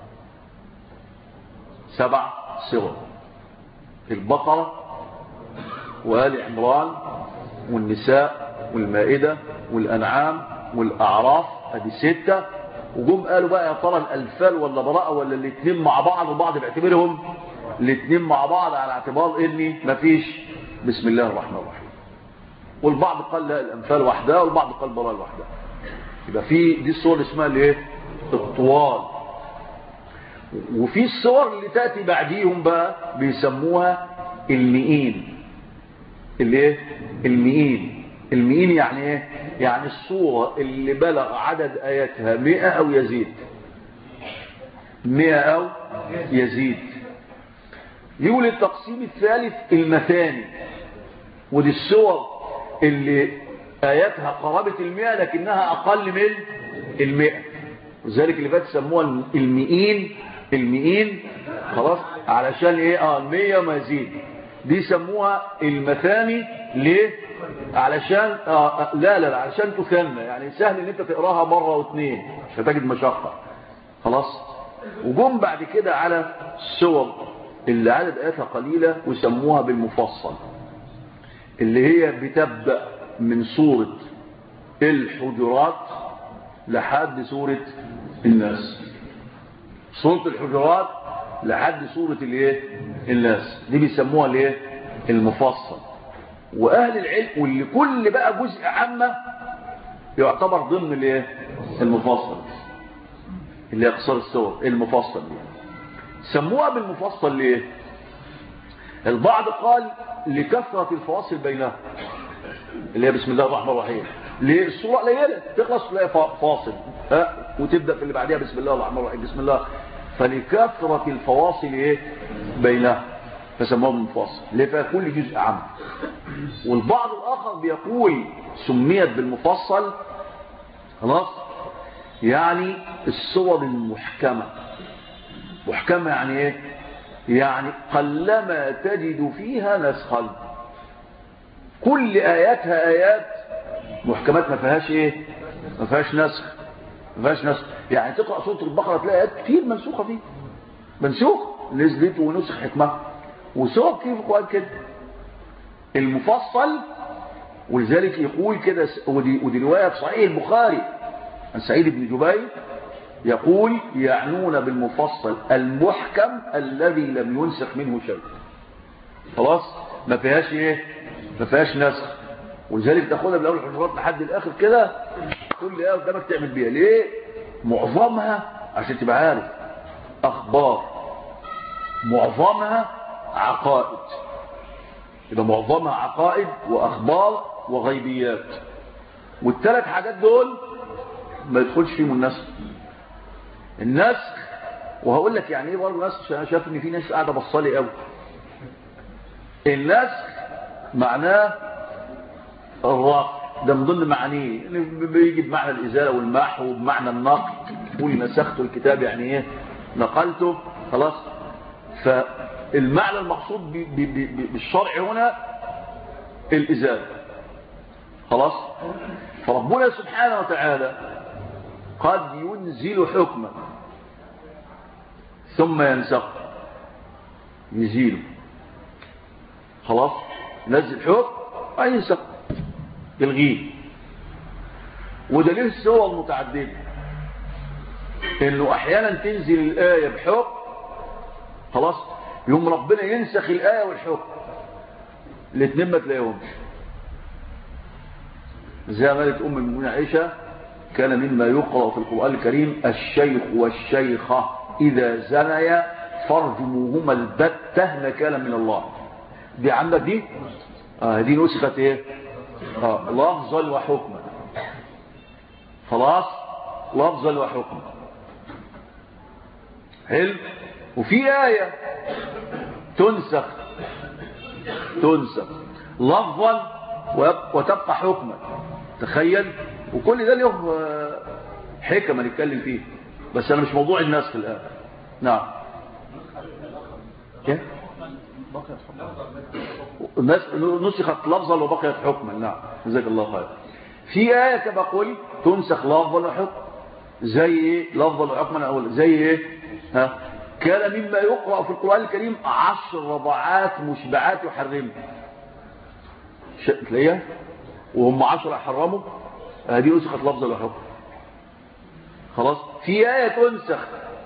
سبع صور: البقرة وآل عمران والنساء والمائدة والأنعام والأعراف، ادي ستة. وجم قالوا بقى يا ترى الأنفال ولا براءة ولا الاثنين مع بعض، وبعض بيعتبرهم الاثنين مع بعض على اعتبار اني مفيش بسم الله الرحمن الرحيم، والبعض قال لا الأنفال وحدها، والبعض قال براءة وحدها. يبقى في دي الصور اسمها الايه الطوال. وفي الصور اللي تأتي بعديهم بقى بيسموها المئين. الايه المئين. المئين يعني ايه؟ يعني الصورة اللي بلغ عدد آياتها مئة أو يزيد. مئة أو يزيد. يقول التقسيم الثالث المثاني، ودي الصور اللي آياتها قرابة المئة لكنها أقل من المئة، وذلك اللي فات سموها المئين. المئين خلاص علشان ايه؟ اه مئة ما يزيد. دي سموها المثاني. ليه؟ علشان آه لا لا لا علشان تثنى، يعني سهل ان انت تقراها مره واثنين مش هتجد مشقه. خلاص. وجم بعد كده على السور اللي عدد اياتها قليله وسموها بالمفصل، اللي هي بتبدا من سوره الحجرات لحد سوره الناس. سوره الحجرات لحد سوره الايه الناس، دي بيسموها الايه المفصل. واهل العلم واللي كل بقى جزء عامه يعتبر ضمن الايه المفصل، اللي هي قصار السور المفصل. سموها بالمفصل ليه؟ البعض قال لكثره الفواصل بينها، اللي هي بسم الله الرحمن الرحيم. ليه؟ السوره قليله تخلص تلاقي فاصل ها وتبدا في اللي بعديها بسم الله الرحمن الرحيم بسم الله، فلكثره الفواصل ايه بينها فسموها بالمفصل. ليه؟ فكل جزء عام. والبعض الآخر بيقول سميت بالمفصل خلاص يعني الصور المحكمة. محكمة يعني ايه؟ يعني قلما تجد فيها نسخا، كل آياتها آيات محكمات ما فيهاش ايه ما فيهاش نسخ ما فيهاش نسخ. يعني تقرأ سورة البقرة تلاقي آيات كتير منسوخة فيه، منسوخ نزلت ونسخ حكمة، وسورة كتير في القرآن كده المفصل. ولذلك يقول كده، ودي, ودي رواية في صحيح البخاري عن سعيد بن جبير يقول يعنون بالمفصل المحكم الذي لم ينسخ منه شيء. خلاص ما فيهاش ايه ما فيهاش نسخ. ولذلك تاخدها من اول الحجرات لحد الاخر كده، كل ايه قدامك تعمل بيها. ليه؟ معظمها عشان تبقى عارف اخبار، معظمها عقائد. يبقى معظمها عقائد واخبار وغيبيات، والثلاث حاجات دول ما يدخلش فيهم النسخ. النسخ وهقول لك يعني ايه برضه نسخ، عشان انا شايف ان في ناس قاعده بصلي قوي. النسخ معناه الرفع، ده من ضمن معانيه، بيجي بمعنى الازاله والمحو وبمعنى النقل. قول نسخت الكتاب يعني ايه نقلته. خلاص. فالمعنى المقصود بالشرع هنا الازاله. خلاص. فربنا سبحانه وتعالى قد ينزل حكما ثم ينسخ، يزيله. خلاص. نزل حكم وينسخ يلغيه. وده ليه صور متعدده، انه احيانا تنزل الايه بحكم خلاص يوم ربنا ينسخ الايه والحكم الاثنين ما تلاقيهمش. زي ما قالت ام المؤمنين عائشه كان مما يقرأ في القرآن الكريم الشيخ والشيخة إذا زنيا فارجموهما البتة نكالا من الله. دي عندك دي آه دي نسخت ايه آه لفظا وحكما. خلاص. لفظا وحكما. حلو. وفي آية تنسخ تنسخ لفظا وتبقى حكما. تخيل. وكل ده له حكمة نتكلم فيه، بس أنا مش موضوع النسخ الآن. نعم. كيف؟ نسخت لفظا وبقيت حكما. نعم جزاك الله خير. في آية كما قلت تنسخ لفظا وحكما، زي ايه لفظا وحكما؟ أقول زي ايه؟ ها كان مما يقرأ في القرآن الكريم عشر رضعات مشبعات يحرمها. تلاقيها وهم عشر حرموا، هذه نسخت لفظا وحكما. خلاص. في آية تنسخ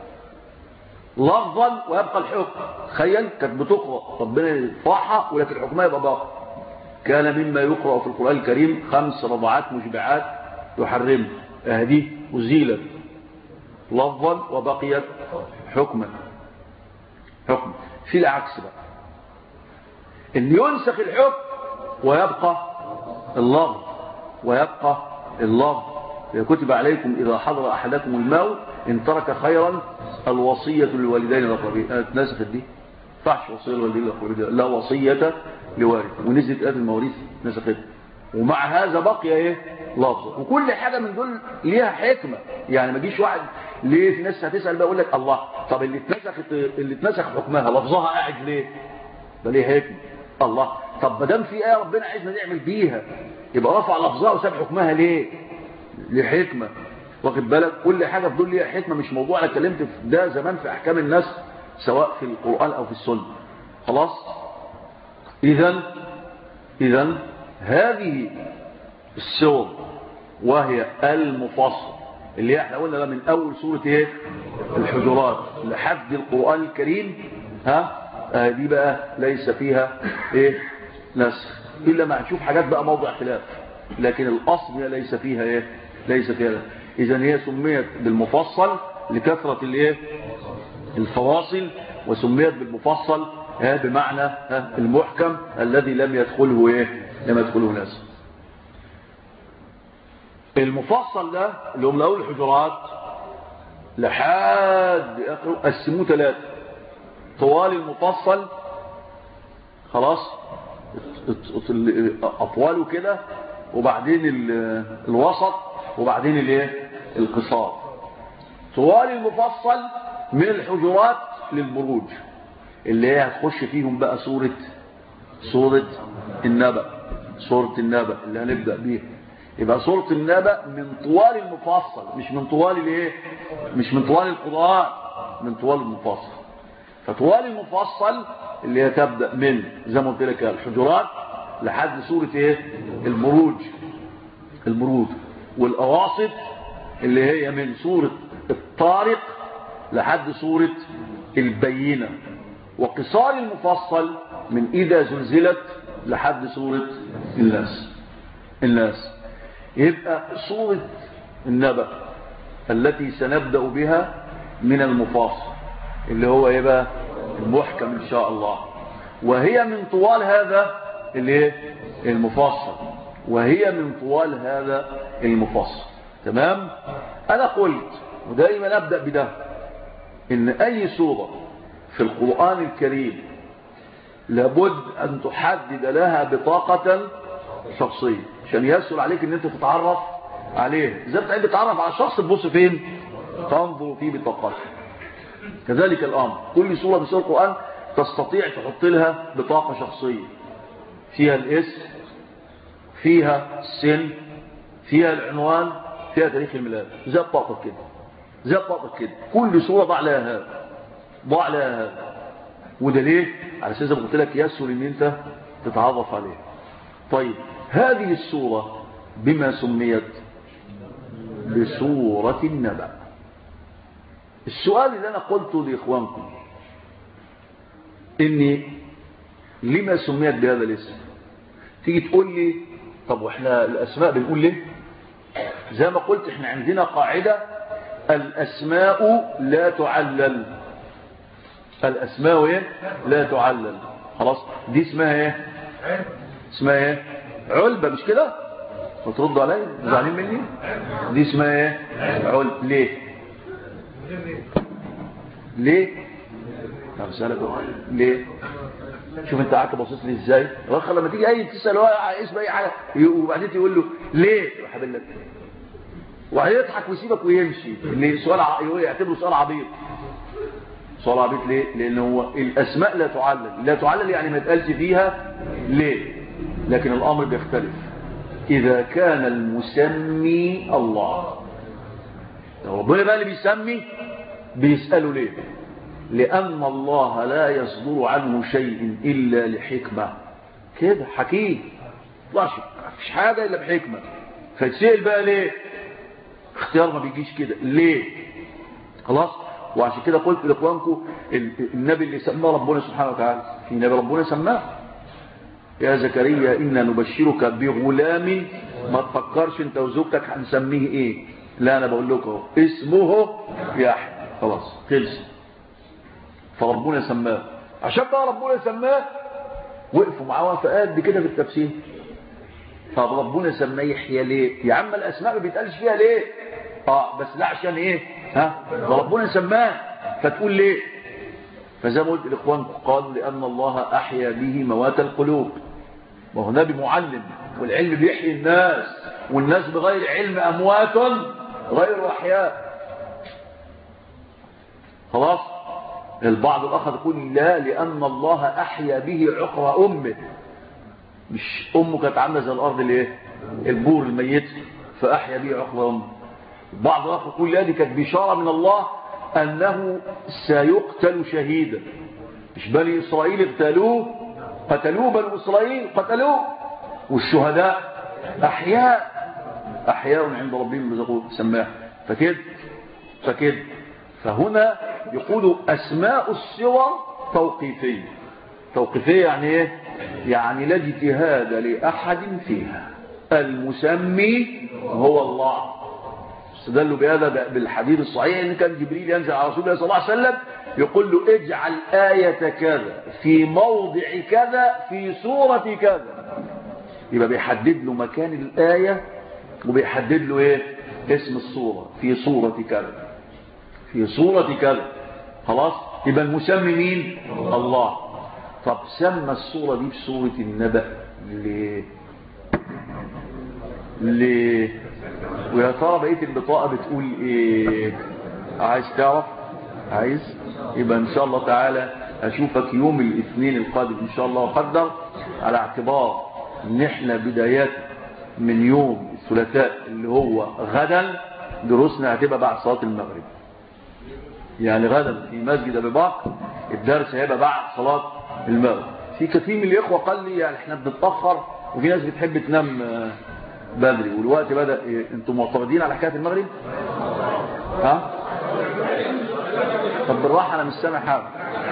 لفظا ويبقى الحكم. تخيل كانت بتقرأ ربنا يرفعها ولكن الحكم يبقى باقي. كان مما يقرأ في القرآن الكريم خمس رضعات مشبعات يحرم، هذه أزيلت لفظا وبقيت حكما. حكم. في العكس بقى ان ينسخ الحكم ويبقى اللفظ ويبقى اللفظ. كتب عليكم إذا حضر أحدكم الموت إن ترك خيرا الوصية للوالدين الأقربين. اتنسخت دي فحش وصية للوالدين الأقربين، لا وصية لوارث، ونزلت آية المواريث نسخت. ومع هذا بقي ايه لفظ. وكل حاجة من دول ليها حكمة. يعني ما جيش واحد ليه في ناس هتسأل بقى يقول لك الله طب اللي اتنسخت اللي اتنسخ حكمها لفظها قاعد ليه؟ ده ليه حكمة. الله طب ما دام في آية ربنا عايزنا نعمل بيها يبقى رفع لفظها وساب حكمها ليه؟ لحكمة. واخد بالك. كل حاجة في دول ليها حكمة. مش موضوع انا اتكلمت في ده زمان في احكام الناس سواء في القرآن او في السنة. خلاص. اذا اذا هذه السور وهي المفصل اللي احنا قلنا من اول سورة ايه الحجرات لحد القرآن الكريم، ها آه دي بقى ليس فيها ايه نسخ الا ما هنشوف حاجات بقى موضع خلاف، لكن الاصل هي ليس فيها ايه ليس فيها. اذا هي سميت بالمفصل لكثرة الايه الفواصل، وسميت بالمفصل بمعنى المحكم الذي لم يدخله ايه لم يدخله ناس. المفصل ده اللي هم الاول الحجرات لحد اخره قسموه ثلاثه. طوال المفصل خلاص اطواله كده، وبعدين الوسط، وبعدين الايه القصار. طوال المفصل من الحجرات للبروج اللي هي هتخش فيهم بقى سورة سورة النبأ. سورة النبأ اللي هنبدأ بيها يبقى سورة النبأ من طوال المفصل، مش من طوال الايه مش من طوال القرآن، من طوال المفصل. فطوال المفصل اللي هي تبدأ من زي ما قلت لك الحجرات لحد سورة ايه البروج البروج والأواسط اللي هي من سورة الطارق لحد سورة البينة. وقصار المفصل من إذا زلزلت لحد سورة الناس. الناس يبقى سورة النبأ التي سنبدأ بها من المفصل اللي هو يبقى المحكم إن شاء الله، وهي من طوال هذا اللي المفصل وهي من طوال هذا المفصل. تمام. أنا قلت ودائما أبدأ بده إن أي سورة في القرآن الكريم لابد أن تحدد لها بطاقة شخصية عشان يسهل عليك ان انت تتعرف عليه. اذا انت بتتعرف على شخص تبص فين؟ تنظر في بطاقته. كذلك الامر كل سورة من سور القرآن تستطيع تحط لها بطاقة شخصية فيها الاسم، فيها السن، فيها العنوان، فيها تاريخ الميلاد، زي بطاقة كده زي بطاقة كده. كل سورة ضع لها هذا ضع لها هذا. وده ليه؟ على اساس قلت لك يسهل ان انت تتعرف عليه. طيب هذه السورة بما سميت بسورة النبأ. السؤال اللي أنا قلته لإخوانكم إني لما سميت بهذا الاسم؟ تيجي تقول لي طب وإحنا الأسماء بنقول ليه؟ زي ما قلت إحنا عندنا قاعدة الأسماء لا تعلل. الأسماء إيه؟ لا تعلل. خلاص دي اسمها إيه؟ اسمها ايه علبة مش كده؟ وتردوا علي زعلين مني؟ دي اسمها ايه علبة. ليه ليه طب سألك ليه شوف انت قاعد باصص لي ازاي. واخر لما تيجي اي تسال هو اسم اي حاجه وبعدين تقول له ليه يا حبيبي لك، وهيضحك ويسيبك ويمشي. اللي سؤال يعتبره سؤال عبيط. سؤال عبيط ليه؟ لان هو الاسماء لا تعلل، لا تعلل يعني ما يتقالش فيها ليه، لكن الامر بيختلف اذا كان المسمي الله. لو ربنا بقى اللي بيسمي بيساله ليه؟ لأن الله لا يصدر عنه شيء إلا لحكمة. كده حكيم لا شيء، مفيش حاجة إلا بحكمة. فتسأل بقى ليه؟ اختيار ما بيجيش كده ليه؟ خلاص. وعشان كده قلت لإخوانكم النبي اللي سماه ربنا سبحانه وتعالى، في نبي ربنا سماه يا زكريا إنا نبشرك بغلام، ما تفكرش انت وزوجتك هنسميه ايه، لا انا بقول لكم اسمه يحيى. خلاص خلص. فربنا سماه. عشان بقى ربنا سماه وقفوا معاه وقفه قد كده في التفسير. طب ربنا سماه يحيى ليه؟ يا عم الاسماء ما بيتقالش فيها ليه؟ اه بس لا عشان ايه؟ ها؟ ربنا سماه فتقول ليه؟ فزي ما قلت لاخوانكم قالوا لان الله احيا به موات القلوب. ما هو نبي معلم، والعلم بيحيي الناس، والناس بغير علم اموات غير احياء. خلاص. البعض الآخر يقول لا لأن الله أحيا به عقر أمه، مش أمه كانت عاملة زي الأرض الايه البور الميت فأحيا به عقر أمه. البعض الآخر يقول لا دي كانت بشارة من الله أنه سيقتل شهيدا، مش بني إسرائيل اقتلوه قتلوه، بني إسرائيل قتلوه، والشهداء أحياء أحياء عند ربهم يرزقون سماه. فكده فكده فهنا يقول أسماء الصور توقيفية. توقيفية يعني إيه؟ يعني لا اجتهاد لأحد فيها، المسمي هو الله. استدلوا بهذا بالحديث الصحيح إن كان جبريل ينزل على رسول الله صلى الله عليه وسلم يقول له اجعل آية كذا في موضع كذا في سورة كذا، يبقى بيحدد له مكان الآية وبيحدد له إيه؟ اسم السورة في سورة كذا في سورة كذا. خلاص. يبقى المسمي مين؟ الله. طب سمى السورة دي بسورة النبأ ليه؟ ليه؟ ويا ترى بقية البطاقة بتقول ايه؟ عايز تعرف؟ عايز؟ يبقى ان شاء الله تعالى اشوفك يوم الاثنين القادم ان شاء الله وقدر، على اعتبار ان احنا بدايات من يوم الثلاثاء اللي هو غدا دروسنا هتبقى بعد صلاة المغرب. يعني غدا في مسجد ابي بكر الدرس هيبقى بعد صلاة المغرب. في كثير من الاخوه قال لي يعني احنا بنتاخر وفي ناس بتحب تنام بدري والوقت بدا إيه؟ انتم معترضين على حكايه المغرب؟ ها؟ طب بالراحه انا مش سامع حاجه.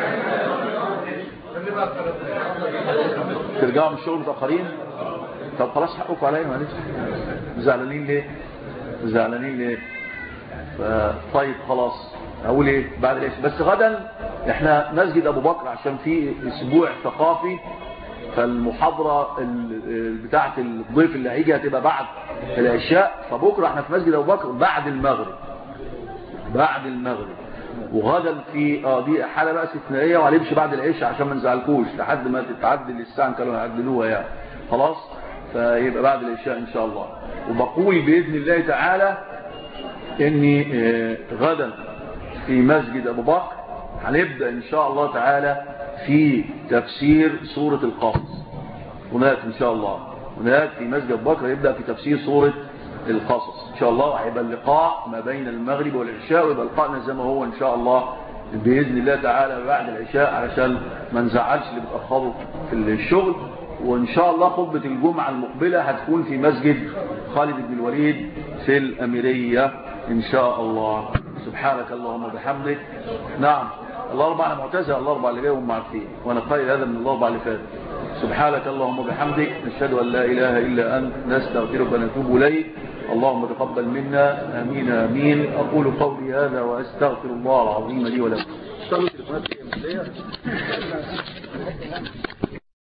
ترجعوا من الشغل متاخرين؟ طب خلاص حقكم عليا معلش. زعلانين ليه؟ زعلانين ليه؟ طيب خلاص اقول ايه بعد العشاء. بس غدا احنا مسجد ابو بكر عشان في اسبوع ثقافي، فالمحاضره بتاعه الضيف اللي هيجي هتبقى بعد العشاء، فبكره احنا في مسجد ابو بكر بعد المغرب بعد المغرب. وغدا في اه دي حاله بقى استثنائيه وهنمشي بعد العشاء عشان ما نزعلكوش لحد ما تتعدل الساعه كانوا يعدلوها يعني. خلاص. فيبقى بعد العشاء ان شاء الله. وبقول باذن الله تعالى اني غدا في مسجد ابو بكر هنبدا ان شاء الله تعالى في تفسير سوره القصص. هناك ان شاء الله هناك في مسجد ابو بكر يبدا في تفسير سوره القصص ان شاء الله. هيبقى اللقاء ما بين المغرب والعشاء ويبقى لقاءنا زي ما هو ان شاء الله باذن الله تعالى بعد العشاء علشان ما نزعلش اللي بتاخروا في الشغل. وان شاء الله خطبه الجمعه المقبله هتكون في مسجد خالد بن الوليد في الاميريه ان شاء الله. سبحانك اللهم وبحمدك. نعم الاربعه انا معتزله، الاربعه اللي جايهم عارفين وانا قايل هذا من الاربعه اللي فاتوا. سبحانك اللهم وبحمدك نشهد ان لا اله الا انت نستغفرك ونتوب اليك. اللهم تقبل منا امين امين. اقول قولي هذا واستغفر الله العظيم لي ولكم.